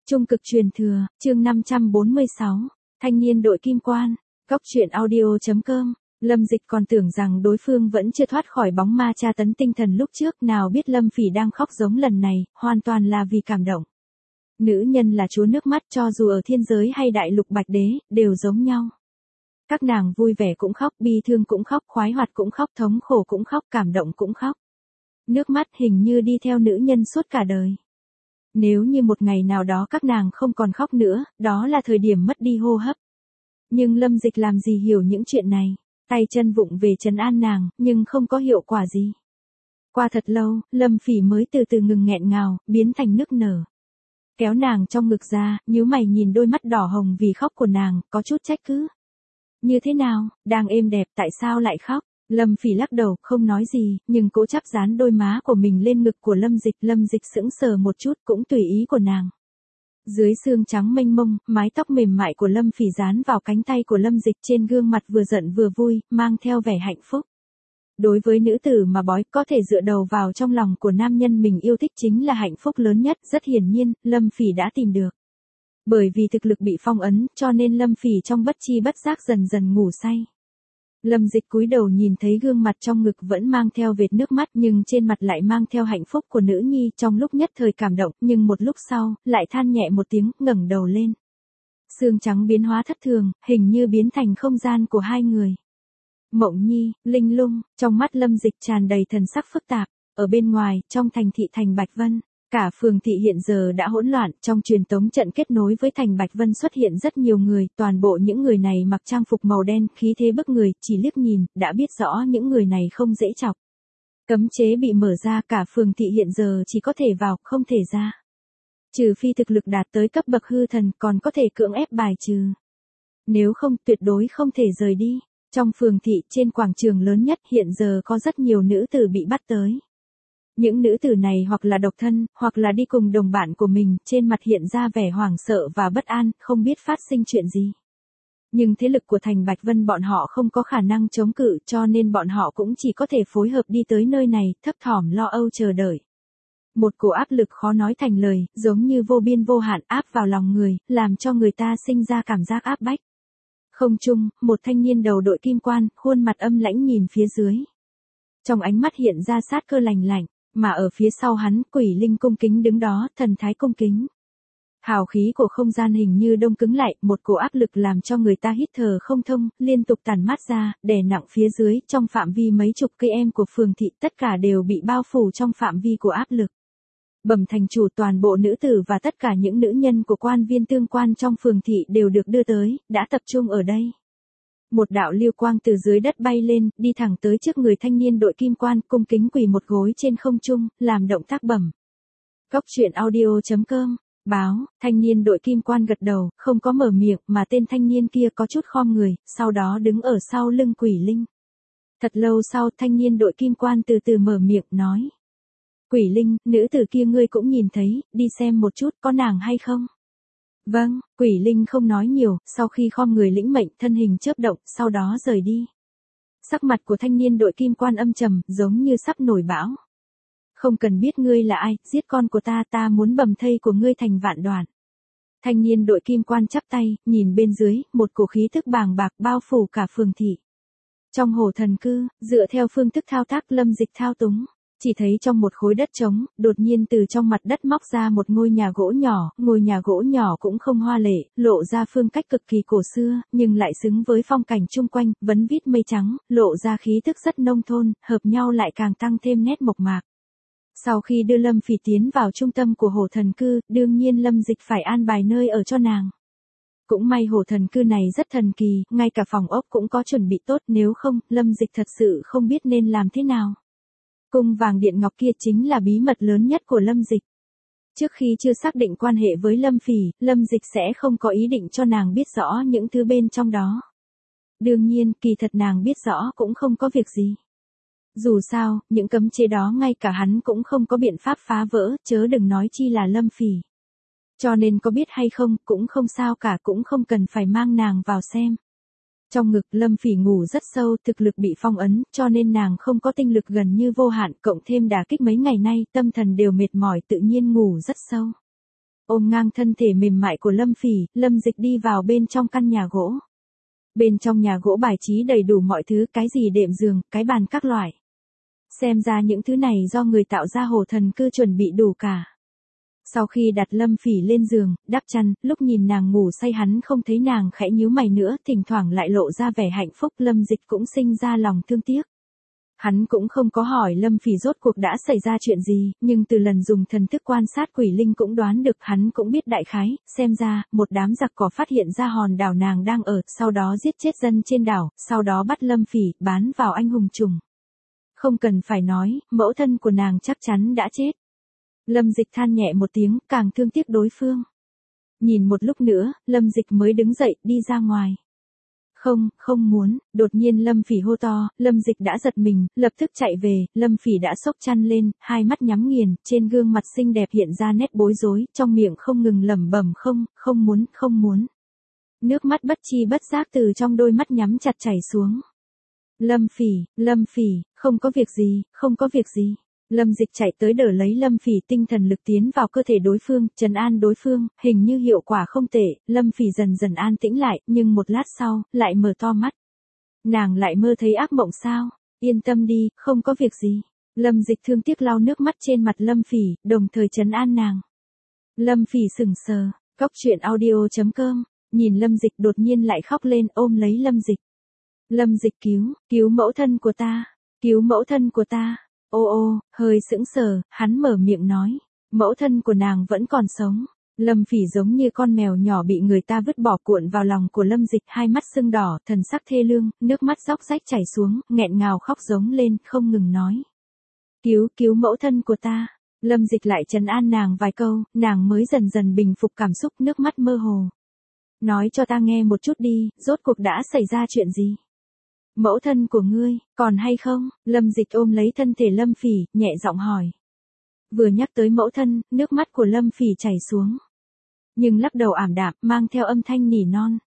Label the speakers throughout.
Speaker 1: Trung cực truyền thừa, chương 546, thanh niên đội kim quan, góc truyện audio.com. Lâm Dịch còn tưởng rằng đối phương vẫn chưa thoát khỏi bóng ma tra tấn tinh thần lúc trước, nào biết Lâm Phỉ đang khóc giống lần này, hoàn toàn là vì cảm động. Nữ nhân là chúa nước mắt, cho dù ở thiên giới hay đại lục bạch đế, đều giống nhau. Các nàng vui vẻ cũng khóc, bi thương cũng khóc, khoái hoạt cũng khóc, thống khổ cũng khóc, cảm động cũng khóc. Nước mắt hình như đi theo nữ nhân suốt cả đời. Nếu như một ngày nào đó các nàng không còn khóc nữa, đó là thời điểm mất đi hô hấp. Nhưng Lâm Dịch làm gì hiểu những chuyện này, tay chân vụng về trấn an nàng, nhưng không có hiệu quả gì. Qua thật lâu, Lâm Phỉ mới từ từ ngừng nghẹn ngào, biến thành nức nở. Kéo nàng trong ngực ra, nhíu mày nhìn đôi mắt đỏ hồng vì khóc của nàng, có chút trách cứ. Như thế nào, đang êm đẹp tại sao lại khóc? Lâm Phỉ lắc đầu, không nói gì, nhưng cố chấp dán đôi má của mình lên ngực của Lâm Dịch sững sờ một chút, cũng tùy ý của nàng. Dưới xương trắng mênh mông, mái tóc mềm mại của Lâm Phỉ dán vào cánh tay của Lâm Dịch, trên gương mặt vừa giận vừa vui, mang theo vẻ hạnh phúc. Đối với nữ tử mà bói, có thể dựa đầu vào trong lòng của nam nhân mình yêu thích chính là hạnh phúc lớn nhất, rất hiển nhiên, Lâm Phỉ đã tìm được. Bởi vì thực lực bị phong ấn, cho nên Lâm Phỉ trong bất chi bất giác dần dần ngủ say. Lâm Dịch cúi đầu nhìn thấy gương mặt trong ngực vẫn mang theo vệt nước mắt, nhưng trên mặt lại mang theo hạnh phúc của nữ nhi, trong lúc nhất thời cảm động, nhưng một lúc sau, lại than nhẹ một tiếng, ngẩng đầu lên. Xương trắng biến hóa thất thường, hình như biến thành không gian của hai người. Mộng nhi, linh lung, trong mắt Lâm Dịch tràn đầy thần sắc phức tạp. Ở bên ngoài, trong thành thị thành Bạch Vân, cả phường thị hiện giờ đã hỗn loạn, trong truyền tống trận kết nối với thành Bạch Vân xuất hiện rất nhiều người, toàn bộ những người này mặc trang phục màu đen, khí thế bức người, chỉ liếc nhìn, đã biết rõ những người này không dễ chọc. Cấm chế bị mở ra, cả phường thị hiện giờ chỉ có thể vào, không thể ra. Trừ phi thực lực đạt tới cấp bậc hư thần, còn có thể cưỡng ép bài trừ. Nếu không, tuyệt đối không thể rời đi. Trong phường thị, trên quảng trường lớn nhất, hiện giờ có rất nhiều nữ tử bị bắt tới. Những nữ tử này hoặc là độc thân, hoặc là đi cùng đồng bạn của mình, trên mặt hiện ra vẻ hoảng sợ và bất an, không biết phát sinh chuyện gì. Nhưng thế lực của thành Bạch Vân bọn họ không có khả năng chống cự, cho nên bọn họ cũng chỉ có thể phối hợp đi tới nơi này, thấp thỏm lo âu chờ đợi. Một cổ áp lực khó nói thành lời, giống như vô biên vô hạn áp vào lòng người, làm cho người ta sinh ra cảm giác áp bách. Không trung, một thanh niên đầu đội kim quan, khuôn mặt âm lãnh nhìn phía dưới. Trong ánh mắt hiện ra sát cơ lạnh lạnh. Mà ở phía sau hắn, quỷ linh cung kính đứng đó, thần thái cung kính. Hào khí của không gian hình như đông cứng lại, một cổ áp lực làm cho người ta hít thở không thông, liên tục tản mát ra, đè nặng phía dưới, trong phạm vi mấy chục cây em của phường thị, tất cả đều bị bao phủ trong phạm vi của áp lực. Bẩm thành chủ, toàn bộ nữ tử và tất cả những nữ nhân của quan viên tương quan trong phường thị đều được đưa tới, đã tập trung ở đây. Một đạo lưu quang từ dưới đất bay lên, đi thẳng tới trước người thanh niên đội kim quan, cung kính quỳ một gối trên không trung, làm động tác bẩm. Góc truyện audio.com, báo, thanh niên đội kim quan gật đầu, không có mở miệng, mà tên thanh niên kia có chút khom người, sau đó đứng ở sau lưng quỷ linh. Thật lâu sau, thanh niên đội kim quan từ từ mở miệng, nói. Quỷ linh, nữ tử kia ngươi cũng nhìn thấy, đi xem một chút, có nàng hay không? Vâng, quỷ linh không nói nhiều, sau khi khom người lĩnh mệnh, thân hình chớp động, sau đó rời đi. Sắc mặt của thanh niên đội kim quan âm trầm, giống như sắp nổi bão. Không cần biết ngươi là ai, giết con của ta muốn bầm thây của ngươi thành vạn đoạn. Thanh niên đội kim quan chắp tay, nhìn bên dưới, một cổ khí tức bàng bạc bao phủ cả phường thị. Trong hồ thần cư, dựa theo phương thức thao tác Lâm Dịch thao túng. Chỉ thấy trong một khối đất trống, đột nhiên từ trong mặt đất móc ra một ngôi nhà gỗ nhỏ, ngôi nhà gỗ nhỏ cũng không hoa lệ, lộ ra phương cách cực kỳ cổ xưa, nhưng lại xứng với phong cảnh chung quanh, vấn vít mây trắng, lộ ra khí thức rất nông thôn, hợp nhau lại càng tăng thêm nét mộc mạc. Sau khi đưa Lâm Phỉ tiến vào trung tâm của hồ thần cư, đương nhiên Lâm Dịch phải an bài nơi ở cho nàng. Cũng may hồ thần cư này rất thần kỳ, ngay cả phòng ốc cũng có chuẩn bị tốt, nếu không, Lâm Dịch thật sự không biết nên làm thế nào. Cung vàng điện ngọc kia chính là bí mật lớn nhất của Lâm Dịch. Trước khi chưa xác định quan hệ với Lâm Phỉ, Lâm Dịch sẽ không có ý định cho nàng biết rõ những thứ bên trong đó. Đương nhiên, kỳ thật nàng biết rõ cũng không có việc gì. Dù sao, những cấm chế đó ngay cả hắn cũng không có biện pháp phá vỡ, chớ đừng nói chi là Lâm Phỉ. Cho nên có biết hay không, cũng không sao cả, cũng không cần phải mang nàng vào xem. Trong ngực Lâm Phỉ ngủ rất sâu, thực lực bị phong ấn, cho nên nàng không có tinh lực gần như vô hạn, cộng thêm đả kích mấy ngày nay, tâm thần đều mệt mỏi, tự nhiên ngủ rất sâu. ôm ngang thân thể mềm mại của Lâm Phỉ, Lâm Dịch đi vào bên trong căn nhà gỗ. Bên trong nhà gỗ bài trí đầy đủ mọi thứ, cái gì đệm giường, cái bàn các loại. Xem ra những thứ này do người tạo ra Hồ Thần Cư chuẩn bị đủ cả. Sau khi đặt Lâm Phỉ lên giường, đắp chăn, lúc nhìn nàng ngủ say hắn không thấy nàng khẽ nhíu mày nữa, thỉnh thoảng lại lộ ra vẻ hạnh phúc, Lâm Dịch cũng sinh ra lòng thương tiếc. Hắn cũng không có hỏi Lâm Phỉ rốt cuộc đã xảy ra chuyện gì, nhưng từ lần dùng thần thức quan sát quỷ linh cũng đoán được, hắn cũng biết đại khái, xem ra, một đám giặc cỏ phát hiện ra hòn đảo nàng đang ở, sau đó giết chết dân trên đảo, sau đó bắt Lâm Phỉ, bán vào anh hùng trùng. Không cần phải nói, mẫu thân của nàng chắc chắn đã chết. Lâm Dịch than nhẹ một tiếng, càng thương tiếc đối phương. Nhìn một lúc nữa, Lâm Dịch mới đứng dậy, đi ra ngoài. Không muốn, đột nhiên Lâm Phỉ hô to, Lâm Dịch đã giật mình, lập tức chạy về, Lâm Phỉ đã xốc chăn lên, hai mắt nhắm nghiền, trên gương mặt xinh đẹp hiện ra nét bối rối, trong miệng không ngừng lẩm bẩm không muốn. Nước mắt bất chi bất giác từ trong đôi mắt nhắm chặt chảy xuống. Lâm Phỉ, không có việc gì. Lâm Dịch chạy tới đỡ lấy Lâm Phỉ, tinh thần lực tiến vào cơ thể đối phương, trấn an đối phương, hình như hiệu quả không tệ, Lâm Phỉ dần dần an tĩnh lại, nhưng một lát sau, lại mở to mắt. Nàng lại mơ thấy ác mộng sao? Yên tâm đi, không có việc gì. Lâm Dịch thương tiếc lau nước mắt trên mặt Lâm Phỉ, đồng thời trấn an nàng. Lâm Phỉ sững sờ, coctruyện.audio.com, nhìn Lâm Dịch đột nhiên lại khóc lên, ôm lấy Lâm Dịch. Lâm Dịch cứu mẫu thân của ta. Ô, hơi sững sờ, hắn mở miệng nói, mẫu thân của nàng vẫn còn sống. Lâm Phỉ giống như con mèo nhỏ bị người ta vứt bỏ, cuộn vào lòng của Lâm Dịch, hai mắt sưng đỏ, thần sắc thê lương, nước mắt róc rách chảy xuống, nghẹn ngào khóc giống lên, không ngừng nói. Cứu mẫu thân của ta. Lâm Dịch lại trấn an nàng vài câu, nàng mới dần dần bình phục cảm xúc, nước mắt mơ hồ. Nói cho ta nghe một chút đi, rốt cuộc đã xảy ra chuyện gì? Mẫu thân của ngươi, còn hay không? Lâm Dịch ôm lấy thân thể Lâm Phỉ, nhẹ giọng hỏi. Vừa nhắc tới mẫu thân, nước mắt của Lâm Phỉ chảy xuống. Nhưng lắc đầu ảm đạm, mang theo âm thanh nỉ non.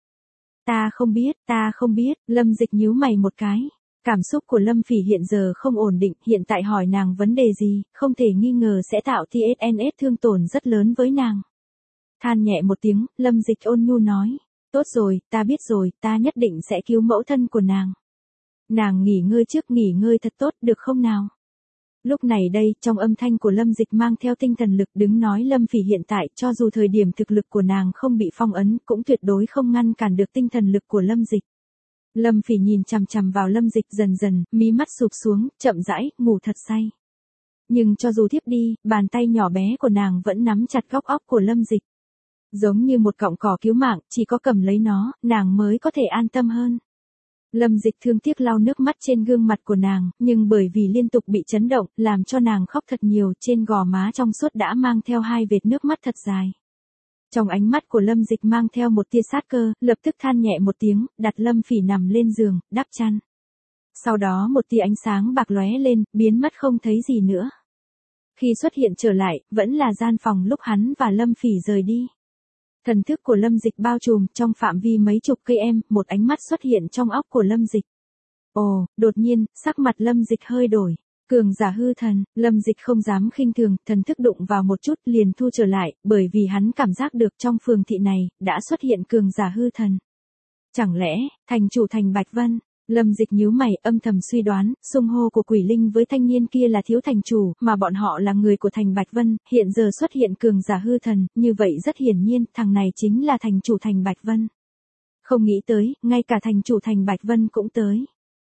Speaker 1: Ta không biết, Lâm Dịch nhíu mày một cái. Cảm xúc của Lâm Phỉ hiện giờ không ổn định, hiện tại hỏi nàng vấn đề gì, không thể nghi ngờ sẽ tạo TSNS thương tổn rất lớn với nàng. Than nhẹ một tiếng, Lâm Dịch ôn nhu nói. Tốt rồi, ta biết rồi, ta nhất định sẽ cứu mẫu thân của nàng. Nàng nghỉ ngơi thật tốt, được không nào? Lúc này đây, trong âm thanh của Lâm Dịch mang theo tinh thần lực, đứng nói Lâm Phỉ hiện tại, cho dù thời điểm thực lực của nàng không bị phong ấn, cũng tuyệt đối không ngăn cản được tinh thần lực của Lâm Dịch. Lâm Phỉ nhìn chằm chằm vào Lâm Dịch, dần dần, mí mắt sụp xuống, chậm rãi, ngủ thật say. Nhưng cho dù thiếp đi, bàn tay nhỏ bé của nàng vẫn nắm chặt góc óc của Lâm Dịch. Giống như một cọng cỏ cứu mạng, chỉ có cầm lấy nó, nàng mới có thể an tâm hơn. Lâm Dịch thương tiếc lau nước mắt trên gương mặt của nàng, nhưng bởi vì liên tục bị chấn động, làm cho nàng khóc thật nhiều, trên gò má trong suốt đã mang theo hai vệt nước mắt thật dài. Trong ánh mắt của Lâm Dịch mang theo một tia sát cơ, lập tức than nhẹ một tiếng, đặt Lâm Phỉ nằm lên giường, đắp chăn. Sau đó một tia ánh sáng bạc lóe lên, biến mất không thấy gì nữa. Khi xuất hiện trở lại, vẫn là gian phòng lúc hắn và Lâm Phỉ rời đi. Thần thức của Lâm Dịch bao trùm trong phạm vi mấy chục cây em, một ánh mắt xuất hiện trong óc của Lâm Dịch. Ồ, đột nhiên, sắc mặt Lâm Dịch hơi đổi. Cường giả hư thần, Lâm Dịch không dám khinh thường, thần thức đụng vào một chút liền thu trở lại, bởi vì hắn cảm giác được trong phường thị này, đã xuất hiện cường giả hư thần. Chẳng lẽ, thành chủ thành Bạch Vân? Lâm Dịch nhíu mày, âm thầm suy đoán, xưng hô của quỷ linh với thanh niên kia là thiếu thành chủ, mà bọn họ là người của thành Bạch Vân, hiện giờ xuất hiện cường giả hư thần, như vậy rất hiển nhiên, thằng này chính là thành chủ thành Bạch Vân. Không nghĩ tới, ngay cả thành chủ thành Bạch Vân cũng tới.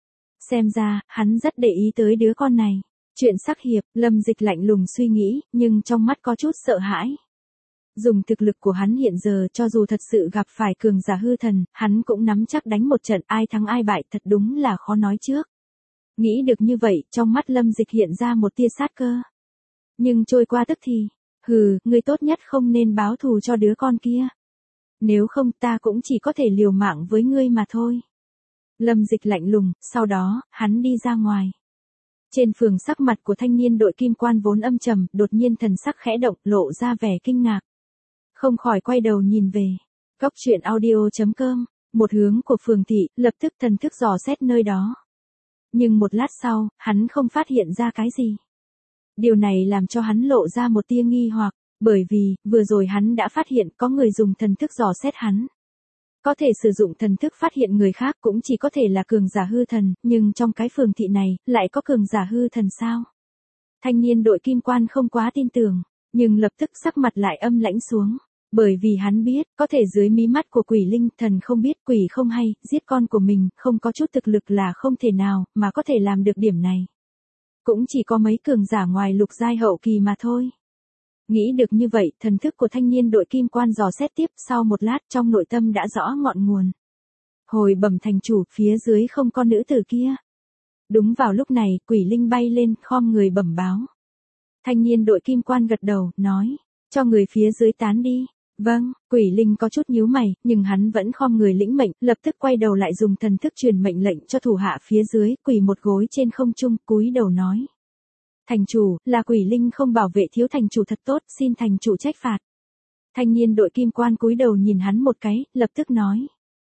Speaker 1: Xem ra, hắn rất để ý tới đứa con này. Chuyện sắc hiệp, Lâm Dịch lạnh lùng suy nghĩ, nhưng trong mắt có chút sợ hãi. Dùng thực lực của hắn hiện giờ, cho dù thật sự gặp phải cường giả hư thần, hắn cũng nắm chắc đánh một trận, ai thắng ai bại, thật đúng là khó nói trước. Nghĩ được như vậy, trong mắt Lâm Dịch hiện ra một tia sát cơ. Nhưng trôi qua tức thì, ngươi tốt nhất không nên báo thù cho đứa con kia. Nếu không ta cũng chỉ có thể liều mạng với ngươi mà thôi. Lâm Dịch lạnh lùng, sau đó, hắn đi ra ngoài. Trên phường sắc mặt của thanh niên đội kim quan vốn âm trầm, đột nhiên thần sắc khẽ động, lộ ra vẻ kinh ngạc. Không khỏi quay đầu nhìn về. Coctruyện.audio.com, một hướng của phường thị, lập tức thần thức dò xét nơi đó. Nhưng một lát sau, hắn không phát hiện ra cái gì. Điều này làm cho hắn lộ ra một tia nghi hoặc. Bởi vì, vừa rồi hắn đã phát hiện có người dùng thần thức dò xét hắn. Có thể sử dụng thần thức phát hiện người khác cũng chỉ có thể là cường giả hư thần, nhưng trong cái phường thị này, lại có cường giả hư thần sao? Thanh niên đội kim quan không quá tin tưởng, nhưng lập tức sắc mặt lại âm lãnh xuống. Bởi vì hắn biết, có thể dưới mí mắt của quỷ linh, thần không biết quỷ không hay, giết con của mình, không có chút thực lực là không thể nào, mà có thể làm được điểm này. Cũng chỉ có mấy cường giả ngoài lục giai hậu kỳ mà thôi. Nghĩ được như vậy, thần thức của thanh niên đội kim quan dò xét tiếp, sau một lát trong nội tâm đã rõ ngọn nguồn. Hồi bẩm thành chủ, phía dưới không có nữ tử kia. Đúng vào lúc này, quỷ linh bay lên, khom người bẩm báo. Thanh niên đội kim quan gật đầu, nói, cho người phía dưới tán đi. Vâng, quỷ linh có chút nhíu mày, nhưng hắn vẫn khom người lĩnh mệnh, lập tức quay đầu lại dùng thần thức truyền mệnh lệnh cho thủ hạ phía dưới, quỳ một gối trên không trung, cúi đầu nói. Thành chủ, là quỷ linh không bảo vệ thiếu thành chủ thật tốt, xin thành chủ trách phạt. Thanh niên đội kim quan cúi đầu nhìn hắn một cái, lập tức nói.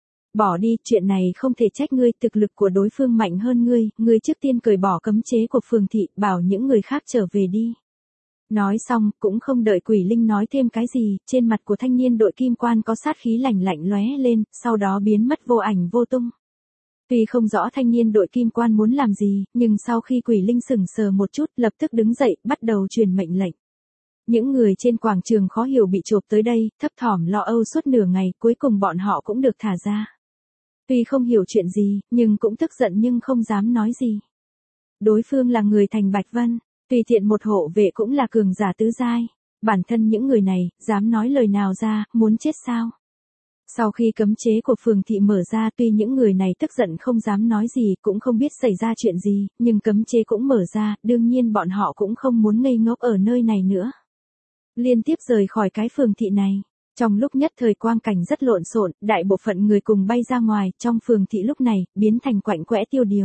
Speaker 1: Bỏ đi, chuyện này không thể trách ngươi, thực lực của đối phương mạnh hơn ngươi trước tiên cởi bỏ cấm chế của phường thị, bảo những người khác trở về đi. Nói xong, cũng không đợi quỷ linh nói thêm cái gì, trên mặt của thanh niên đội kim quan có sát khí lạnh lạnh lóe lên, sau đó biến mất vô ảnh vô tung. Tuy không rõ thanh niên đội kim quan muốn làm gì, nhưng sau khi quỷ linh sững sờ một chút, lập tức đứng dậy, bắt đầu truyền mệnh lệnh. Những người trên quảng trường khó hiểu bị chộp tới đây, thấp thỏm lo âu suốt nửa ngày, cuối cùng bọn họ cũng được thả ra. Tuy không hiểu chuyện gì, nhưng cũng tức giận nhưng không dám nói gì. Đối phương là người thành Bạch Vân, tùy tiện một hộ vệ cũng là cường giả tứ giai. Bản thân những người này, dám nói lời nào ra, muốn chết sao? Sau khi cấm chế của phường thị mở ra, tuy những người này tức giận không dám nói gì, cũng không biết xảy ra chuyện gì, nhưng cấm chế cũng mở ra, đương nhiên bọn họ cũng không muốn ngây ngốc ở nơi này nữa. Liên tiếp rời khỏi cái phường thị này. Trong lúc nhất thời quang cảnh rất lộn xộn, đại bộ phận người cùng bay ra ngoài, trong phường thị lúc này, biến thành quạnh quẽ tiêu điều.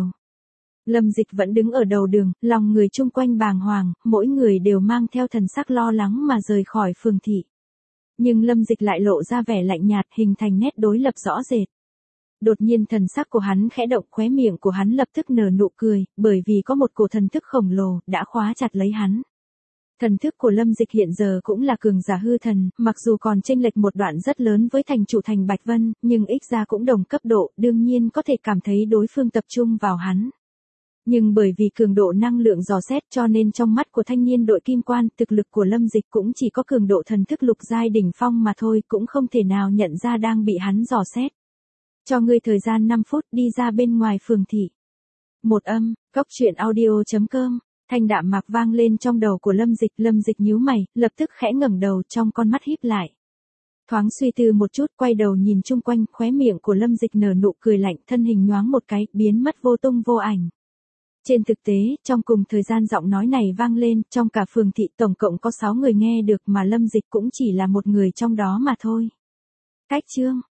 Speaker 1: Lâm Dịch vẫn đứng ở đầu đường, lòng người chung quanh bàng hoàng, mỗi người đều mang theo thần sắc lo lắng mà rời khỏi phường thị. Nhưng Lâm Dịch lại lộ ra vẻ lạnh nhạt, hình thành nét đối lập rõ rệt. Đột nhiên thần sắc của hắn khẽ động, khóe miệng của hắn lập tức nở nụ cười, bởi vì có một cổ thần thức khổng lồ, đã khóa chặt lấy hắn. Thần thức của Lâm Dịch hiện giờ cũng là cường giả hư thần, mặc dù còn chênh lệch một đoạn rất lớn với thành chủ thành Bạch Vân, nhưng ít ra cũng đồng cấp độ, đương nhiên có thể cảm thấy đối phương tập trung vào hắn. Nhưng bởi vì cường độ năng lượng dò xét cho nên trong mắt của thanh niên đội kim quan, thực lực của Lâm Dịch cũng chỉ có cường độ thần thức lục giai đỉnh phong mà thôi, cũng không thể nào nhận ra đang bị hắn dò xét. Cho ngươi thời gian 5 phút đi ra bên ngoài phường thị. Một âm, coctruyện.audio.com. Thanh đạm mạc vang lên trong đầu của Lâm Dịch nhíu mày, lập tức khẽ ngẩng đầu, trong con mắt híp lại. Thoáng suy tư một chút, quay đầu nhìn chung quanh, khóe miệng của Lâm Dịch nở nụ cười lạnh, thân hình nhoáng một cái, biến mất vô tung vô ảnh. Trên thực tế, trong cùng thời gian giọng nói này vang lên, trong cả phường thị tổng cộng có 6 người nghe được mà Lâm Dịch cũng chỉ là một người trong đó mà thôi. Cách chương